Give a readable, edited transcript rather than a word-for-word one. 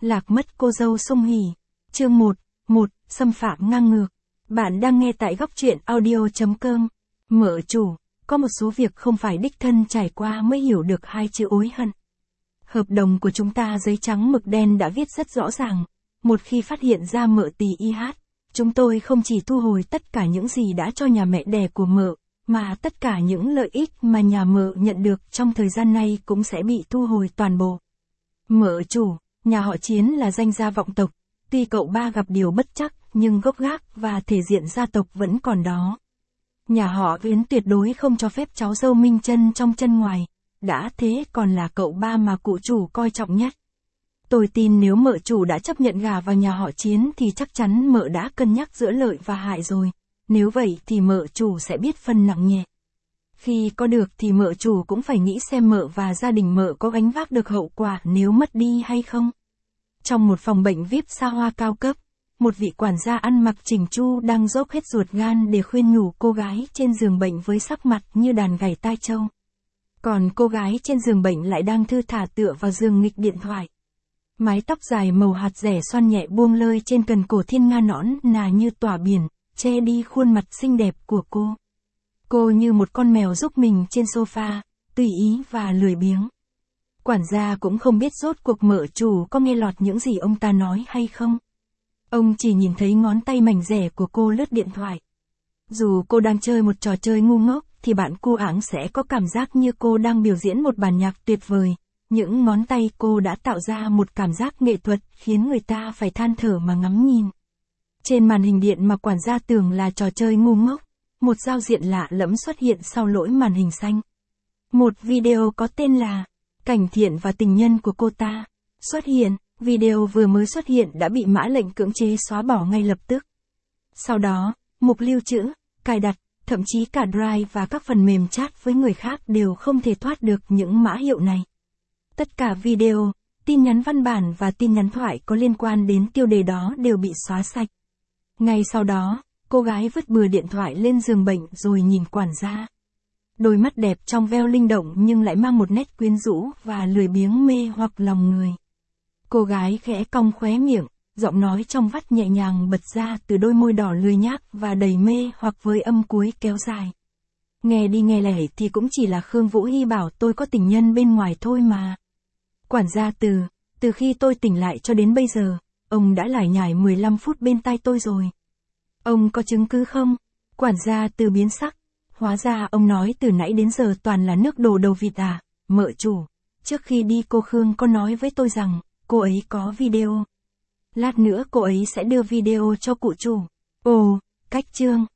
Lạc mất cô dâu Song Hỷ. Chương 1. Xâm phạm ngang ngược. Bạn đang nghe tại góc truyện audio.com. Mợ chủ, có một số việc không phải đích thân trải qua mới hiểu được hai chữ hối hận. Hợp đồng của chúng ta giấy trắng mực đen đã viết rất rõ ràng. Một khi phát hiện ra mợ tì IH, chúng tôi không chỉ thu hồi tất cả những gì đã cho nhà mẹ đẻ của mợ, mà tất cả những lợi ích mà nhà mợ nhận được trong thời gian này cũng sẽ bị thu hồi toàn bộ. Mợ chủ, nhà họ Chiến là danh gia vọng tộc, tuy cậu ba gặp điều bất trắc, nhưng gốc gác và thể diện gia tộc vẫn còn đó. Nhà họ Yến tuyệt đối không cho phép cháu dâu minh chân trong chân ngoài, đã thế còn là cậu ba mà cụ chủ coi trọng nhất. Tôi tin nếu mợ chủ đã chấp nhận gả vào nhà họ Chiến thì chắc chắn mợ đã cân nhắc giữa lợi và hại rồi, nếu vậy thì mợ chủ sẽ biết phân nặng nhẹ. Khi có được thì mợ chủ cũng phải nghĩ xem mợ và gia đình mợ có gánh vác được hậu quả nếu mất đi hay không. Trong một phòng bệnh VIP xa hoa cao cấp, một vị quản gia ăn mặc chỉnh chu đang dốc hết ruột gan để khuyên nhủ cô gái trên giường bệnh với sắc mặt như đàn gảy tai trâu. Còn cô gái trên giường bệnh lại đang thư thả tựa vào giường nghịch điện thoại. Mái tóc dài màu hạt rẻ xoăn nhẹ buông lơi trên cần cổ thiên nga nõn nà như tỏa biển, che đi khuôn mặt xinh đẹp của cô. Cô như một con mèo giúp mình trên sofa, tùy ý và lười biếng. Quản gia cũng không biết rốt cuộc mợ chủ có nghe lọt những gì ông ta nói hay không. Ông chỉ nhìn thấy ngón tay mảnh rẻ của cô lướt điện thoại. Dù cô đang chơi một trò chơi ngu ngốc, thì bạn cu áng sẽ có cảm giác như cô đang biểu diễn một bản nhạc tuyệt vời. Những ngón tay cô đã tạo ra một cảm giác nghệ thuật khiến người ta phải than thở mà ngắm nhìn. Trên màn hình điện mà quản gia tưởng là trò chơi ngu ngốc, một giao diện lạ lẫm xuất hiện sau lỗi màn hình xanh. Một video có tên là Cảnh Thiện và tình nhân của cô ta xuất hiện. Video vừa mới xuất hiện đã bị mã lệnh cưỡng chế xóa bỏ ngay lập tức. Sau đó, mục lưu trữ, cài đặt, thậm chí cả Drive và các phần mềm chat với người khác đều không thể thoát được những mã hiệu này. Tất cả video, tin nhắn văn bản và tin nhắn thoại có liên quan đến tiêu đề đó đều bị xóa sạch. Ngay sau đó, cô gái vứt bừa điện thoại lên giường bệnh rồi nhìn quản gia. Đôi mắt đẹp trong veo linh động nhưng lại mang một nét quyến rũ và lười biếng mê hoặc lòng người. Cô gái khẽ cong khóe miệng, giọng nói trong vắt nhẹ nhàng bật ra từ đôi môi đỏ lười nhác và đầy mê hoặc với âm cuối kéo dài. Nghe đi nghe lại thì cũng chỉ là Khương Vũ Hy bảo tôi có tình nhân bên ngoài thôi mà. Quản gia từ khi tôi tỉnh lại cho đến bây giờ, ông đã lải nhải 15 phút bên tai tôi rồi. Ông có chứng cứ không? Quản gia từ biến sắc. Hóa ra ông nói từ nãy đến giờ toàn là nước đổ đầu vịt à, mợ chủ. Trước khi đi cô Khương có nói với tôi rằng, cô ấy có video. Lát nữa cô ấy sẽ đưa video cho cụ chủ. Ồ, cách chương.